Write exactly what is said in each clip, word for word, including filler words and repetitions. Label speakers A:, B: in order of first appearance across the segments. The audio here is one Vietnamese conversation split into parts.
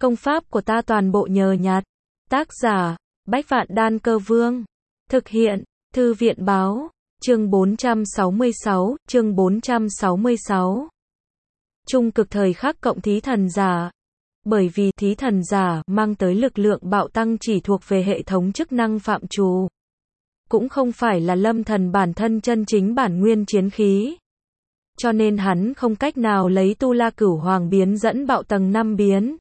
A: Công pháp của ta toàn bộ nhờ nhặt. Tác giả, Bách Vạn Đan Cơ Vương. Thực hiện, Thư viện báo, chương bốn trăm sáu mươi sáu, chương bốn trăm sáu mươi sáu. Trung cực thời khắc cộng thí thần giả. Bởi vì thí thần giả mang tới lực lượng bạo tăng chỉ thuộc về hệ thống chức năng phạm trù. Cũng không phải là lâm thần bản thân chân chính bản nguyên chiến khí. Cho nên hắn không cách nào lấy tu la cửu hoàng biến dẫn bạo tầng năm biến.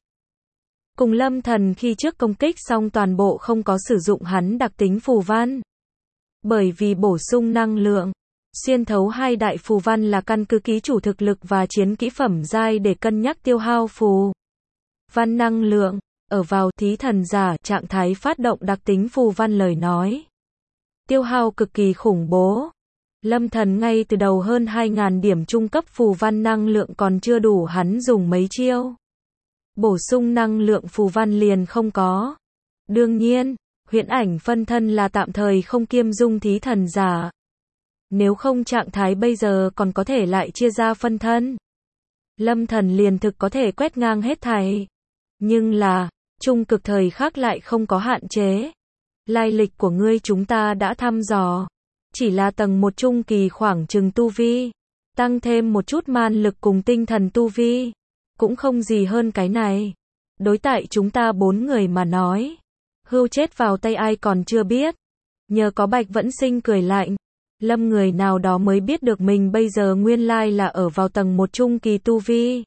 A: Cùng lâm thần khi trước công kích xong toàn bộ không có sử dụng hắn đặc tính phù văn. Bởi vì bổ sung năng lượng, xuyên thấu hai đại phù văn là căn cứ ký chủ thực lực và chiến kỹ phẩm giai để cân nhắc tiêu hao phù văn năng lượng. Ở vào thí thần giả trạng thái phát động đặc tính phù văn lời nói, tiêu hao cực kỳ khủng bố. Lâm thần ngay từ đầu hơn hai nghìn điểm trung cấp phù văn năng lượng còn chưa đủ hắn dùng mấy chiêu. Bổ sung năng lượng phù văn liền không có. Đương nhiên, huyễn ảnh phân thân là tạm thời không kiêm dung thí thần giả. Nếu không trạng thái bây giờ còn có thể lại chia ra phân thân. Lâm thần liền thực có thể quét ngang hết thảy. Nhưng là, trung cực thời khắc lại không có hạn chế. Lai lịch của ngươi chúng ta đã thăm dò. Chỉ là tầng một trung kỳ khoảng chừng tu vi. Tăng thêm một chút man lực cùng tinh thần tu vi. Cũng không gì hơn cái này. Đối tại chúng ta bốn người mà nói. Hưu chết vào tay ai còn chưa biết. Nhờ có Bạch Vẫn Sinh cười lạnh. Lâm người nào đó mới biết được mình bây giờ nguyên lai là ở vào tầng một trung kỳ tu vi.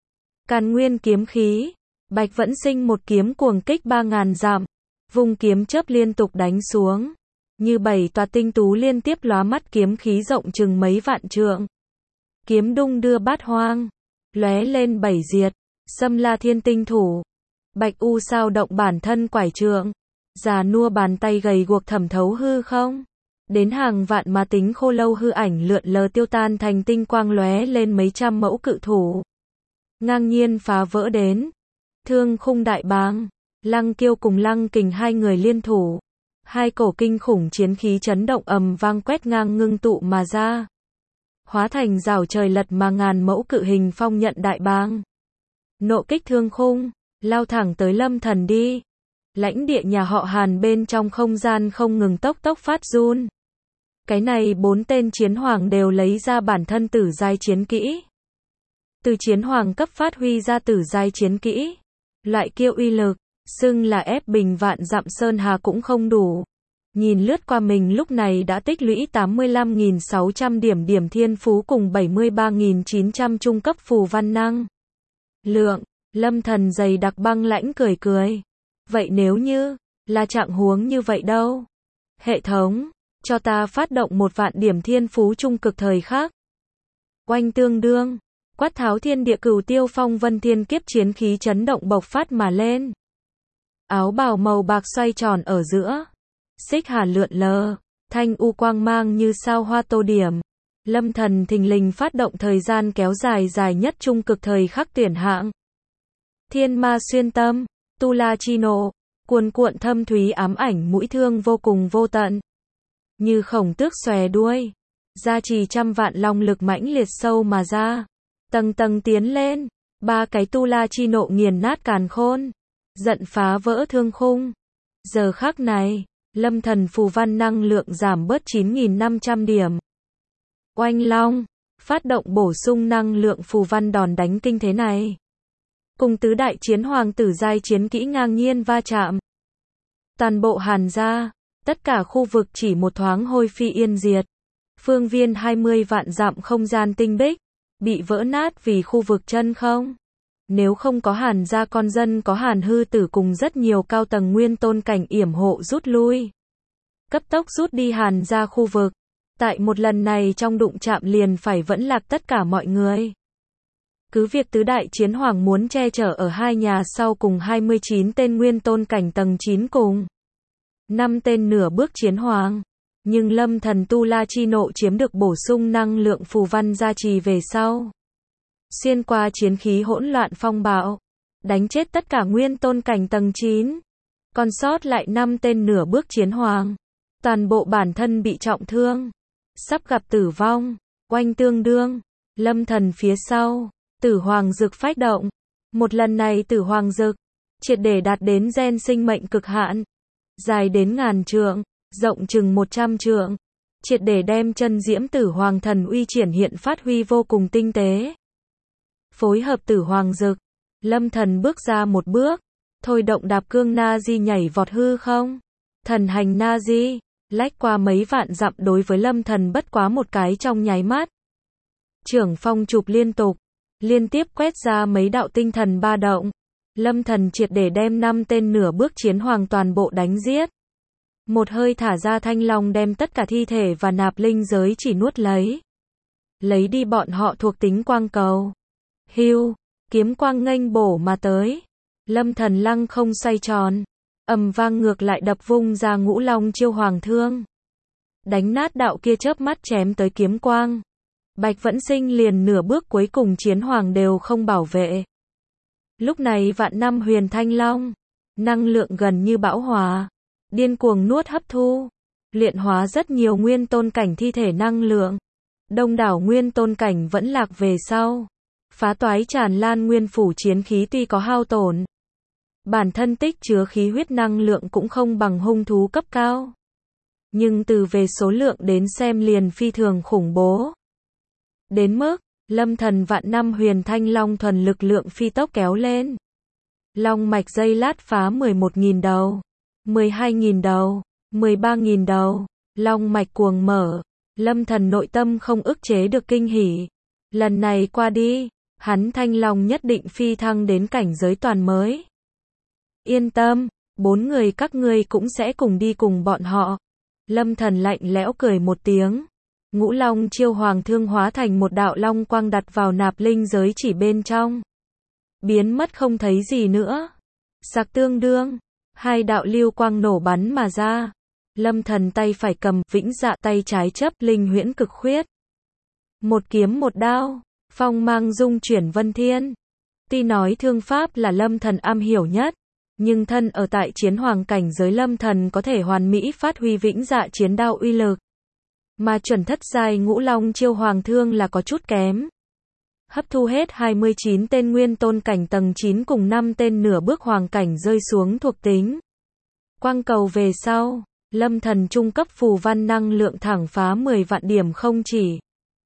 A: Càn nguyên kiếm khí. Bạch Vẫn Sinh một kiếm cuồng kích ba ngàn dặm. Vùng kiếm chớp liên tục đánh xuống. Như bảy tòa tinh tú liên tiếp lóa mắt kiếm khí rộng chừng mấy vạn trượng. Kiếm đung đưa bát hoang. Lóe lên bảy diệt. Xâm la thiên tinh thủ. Bạch U sao động bản thân quải trượng. Già nua bàn tay gầy guộc thẩm thấu hư không. Đến hàng vạn mà tính khô lâu hư ảnh lượn lờ tiêu tan thành tinh quang lóe lên mấy trăm mẫu cự thủ. Ngang nhiên phá vỡ đến. Thương khung đại bàng. Lăng Kiêu cùng Lăng Kình hai người liên thủ. Hai cổ kinh khủng chiến khí chấn động ầm vang quét ngang ngưng tụ mà ra. Hóa thành rào trời lật mà ngàn mẫu cự hình phong nhận đại bàng. Nộ kích thương khung, lao thẳng tới lâm thần đi. Lãnh địa nhà họ Hàn bên trong không gian không ngừng tốc tốc phát run. Cái này bốn tên chiến hoàng đều lấy ra bản thân tử giai chiến kỹ. Từ chiến hoàng cấp phát huy ra tử giai chiến kỹ. Loại kiêu uy lực, xưng là ép bình vạn dặm sơn hà cũng không đủ. Nhìn lướt qua mình lúc này đã tích lũy tám mươi lăm nghìn sáu trăm điểm điểm thiên phú cùng bảy mươi ba nghìn chín trăm trung cấp phù văn năng lượng. Lâm thần dày đặc băng lãnh cười cười. Vậy nếu như là trạng huống như vậy đâu? Hệ thống, cho ta phát động một vạn điểm thiên phú trung cực thời khắc. Oanh tương đương, quát tháo thiên địa cửu tiêu phong vân thiên kiếp chiến khí chấn động bộc phát mà lên. Áo bào màu bạc xoay tròn ở giữa. Xích hà lượn lờ, thanh u quang mang như sao hoa tô điểm. Lâm thần thình lình phát động thời gian kéo dài dài nhất trung cực thời khắc tuyển hạng. Thiên ma xuyên tâm, tu la chi nộ, cuồn cuộn thâm thúy ám ảnh mũi thương vô cùng vô tận. Như khổng tước xòe đuôi, gia trì trăm vạn long lực mãnh liệt sâu mà ra. Tầng tầng tiến lên, ba cái tu la chi nộ nghiền nát càn khôn. Giận phá vỡ thương khung. Giờ khắc này, lâm thần phù văn năng lượng giảm bớt chín nghìn năm trăm điểm. Oanh long, phát động bổ sung năng lượng phù văn đòn đánh kinh thế này. Cùng tứ đại chiến hoàng tử giai chiến kỹ ngang nhiên va chạm. Toàn bộ Hàn gia, tất cả khu vực chỉ một thoáng hôi phi yên diệt. Phương viên hai mươi vạn dặm không gian tinh bích, bị vỡ nát vì khu vực chân không. Nếu không có Hàn gia con dân có Hàn hư tử cùng rất nhiều cao tầng nguyên tôn cảnh yểm hộ rút lui. Cấp tốc rút đi Hàn gia khu vực. Tại một lần này trong đụng chạm liền phải vẫn lạc tất cả mọi người. Cứ việc tứ đại chiến hoàng muốn che chở ở hai nhà sau cùng hai mươi chín tên nguyên tôn cảnh tầng chín cùng năm tên nửa bước chiến hoàng. Nhưng lâm thần tu la chi nộ chiếm được bổ sung năng lượng phù văn gia trì về sau. Xuyên qua chiến khí hỗn loạn phong bạo. Đánh chết tất cả nguyên tôn cảnh tầng chín. Còn sót lại năm tên nửa bước chiến hoàng. Toàn bộ bản thân bị trọng thương. Sắp gặp tử vong. Oanh tương đương. Lâm thần phía sau. Tử hoàng dực phách động. Một lần này tử hoàng dực. triệt để đạt đến gen sinh mệnh cực hạn, dài đến ngàn trượng, rộng chừng một trăm trượng, triệt để đem chân diễm tử hoàng thần uy triển hiện phát huy vô cùng tinh tế. Phối hợp tử hoàng dực, Lâm Thần bước ra một bước, thôi động đạp cương na di nhảy vọt hư không, thần hành na di, lách qua mấy vạn dặm đối với Lâm Thần bất quá một cái trong nháy mắt. Trưởng phong chụp liên tục, liên tiếp quét ra mấy đạo tinh thần ba động, Lâm Thần triệt để đem năm tên nửa bước chiến hoàng toàn bộ đánh giết. Một hơi thả ra thanh long đem tất cả thi thể và nạp linh giới chỉ nuốt lấy. Lấy đi bọn họ thuộc tính quang cầu. Hưu, kiếm quang nghênh bổ mà tới. Lâm Thần lăng không xoay tròn, ầm vang ngược lại đập vung ra ngũ long chiêu hoàng thương. Đánh nát đạo kia chớp mắt chém tới kiếm quang. Bạch Vẫn Sinh liền nửa bước cuối cùng chiến hoàng đều không bảo vệ. Lúc này vạn năm huyền thanh long, năng lượng gần như bão hòa, điên cuồng nuốt hấp thu, luyện hóa rất nhiều nguyên tôn cảnh thi thể năng lượng. Đông đảo nguyên tôn cảnh vẫn lạc về sau. Phá toái tràn lan nguyên phủ chiến khí tuy có hao tổn, bản thân tích chứa khí huyết năng lượng cũng không bằng hung thú cấp cao. Nhưng từ về số lượng đến xem liền phi thường khủng bố. Đến mức, Lâm Thần vạn năm huyền thanh long thuần lực lượng phi tốc kéo lên. Long mạch dây lát phá mười một nghìn đầu, mười hai nghìn đầu, mười ba nghìn đầu, long mạch cuồng mở. Lâm Thần nội tâm không ức chế được kinh hỉ. Lần này qua đi, hắn thanh long nhất định phi thăng đến cảnh giới toàn mới. Yên tâm, bốn người các ngươi cũng sẽ cùng đi cùng bọn họ. Lâm Thần lạnh lẽo cười một tiếng. Ngũ long chiêu hoàng thương hóa thành một đạo long quang đặt vào nạp linh giới chỉ bên trong. Biến mất không thấy gì nữa. Sạc tương đương, hai đạo lưu quang nổ bắn mà ra. Lâm Thần tay phải cầm vĩnh dạ, tay trái chấp linh huyễn cực khuyết. Một kiếm một đao, phong mang dung chuyển vân thiên. Tuy nói thương pháp là Lâm Thần am hiểu nhất, nhưng thân ở tại chiến hoàng cảnh giới Lâm Thần có thể hoàn mỹ phát huy vĩnh dạ chiến đao uy lực. Mà chuẩn thất giai ngũ long chiêu hoàng thương là có chút kém. Hấp thu hết hai mươi chín tên nguyên tôn cảnh tầng chín cùng năm tên nửa bước hoàng cảnh rơi xuống thuộc tính. Quang cầu về sau, Lâm Thần trung cấp phù văn năng lượng thẳng phá mười vạn điểm không chỉ.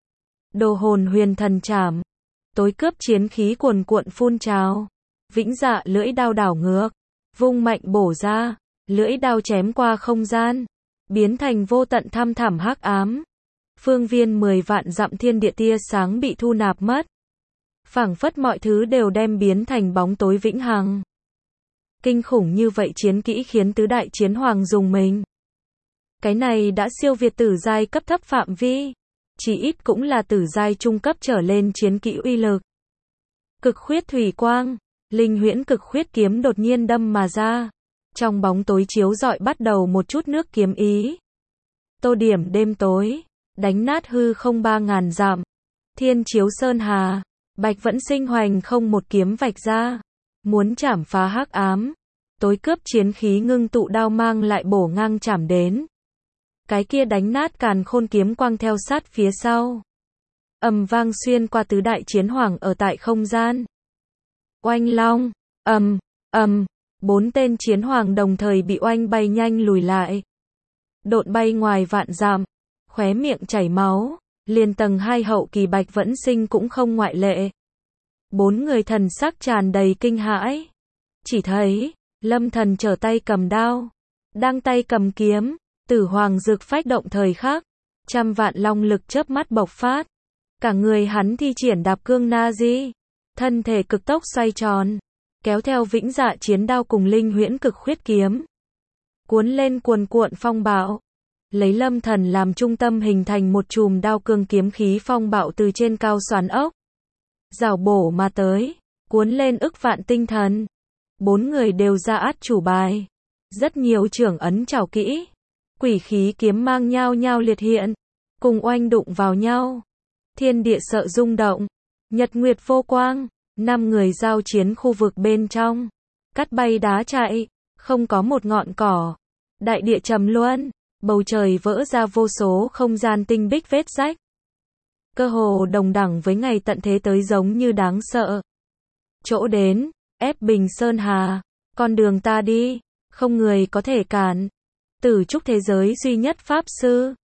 A: Đồ hồn huyền thần trảm, tối cướp chiến khí cuồn cuộn phun trào. Vĩnh dạ lưỡi đao đảo ngược, vung mạnh bổ ra, lưỡi đao chém qua không gian, biến thành vô tận thăm thẳm hắc ám. Phương viên mười vạn dặm thiên địa tia sáng bị thu nạp mất. Phảng phất mọi thứ đều đem biến thành bóng tối vĩnh hằng. Kinh khủng như vậy chiến kỹ khiến tứ đại chiến hoàng dùng mình. Cái này đã siêu việt tử giai cấp thấp phạm vi, chỉ ít cũng là tử giai trung cấp trở lên chiến kỹ uy lực. Cực khuyết thủy quang, linh huyễn cực khuyết kiếm đột nhiên đâm mà ra. Trong bóng tối chiếu rọi bắt đầu một chút nước kiếm ý. Tô điểm đêm tối, đánh nát hư không ba ngàn dặm. Thiên chiếu sơn hà, Bạch Vẫn Sinh hoành không một kiếm vạch ra, muốn chảm phá hắc ám. Tối cướp chiến khí ngưng tụ đao mang lại bổ ngang chảm đến. Cái kia đánh nát càn khôn kiếm quang theo sát phía sau. Ầm vang xuyên qua tứ đại chiến hoàng ở tại không gian. Oanh long, ầm, ầm, bốn tên chiến hoàng đồng thời bị oanh bay nhanh lùi lại. Độn bay ngoài vạn dặm, khóe miệng chảy máu, liền tầng hai hậu kỳ Bạch Vẫn Sinh cũng không ngoại lệ. Bốn người thần sắc tràn đầy kinh hãi. Chỉ thấy, Lâm Thần trở tay cầm đao, đang tay cầm kiếm, tử hoàng dược phách động thời khắc, trăm vạn long lực chớp mắt bộc phát. Cả người hắn thi triển đạp cương na di, thân thể cực tốc xoay tròn, kéo theo vĩnh dạ chiến đao cùng linh huyễn cực khuyết kiếm. Cuốn lên cuồn cuộn phong bạo, lấy Lâm Thần làm trung tâm hình thành một chùm đao cương kiếm khí phong bạo từ trên cao xoắn ốc. Rào bổ mà tới, cuốn lên ức vạn tinh thần. Bốn người đều ra át chủ bài. Rất nhiều trưởng ấn trảo kỹ. Quỷ khí kiếm mang nhau nhau liệt hiện, cùng oanh đụng vào nhau. Thiên địa sợ rung động, nhật nguyệt vô quang, năm người giao chiến khu vực bên trong. Cắt bay đá chạy, không có một ngọn cỏ. Đại địa trầm luân, bầu trời vỡ ra vô số không gian tinh bích vết rách. Cơ hồ đồng đẳng với ngày tận thế tới giống như đáng sợ. Chỗ đến, ép bình sơn hà, con đường ta đi, không người có thể cản. Tử trúc thế giới duy nhất Pháp Sư.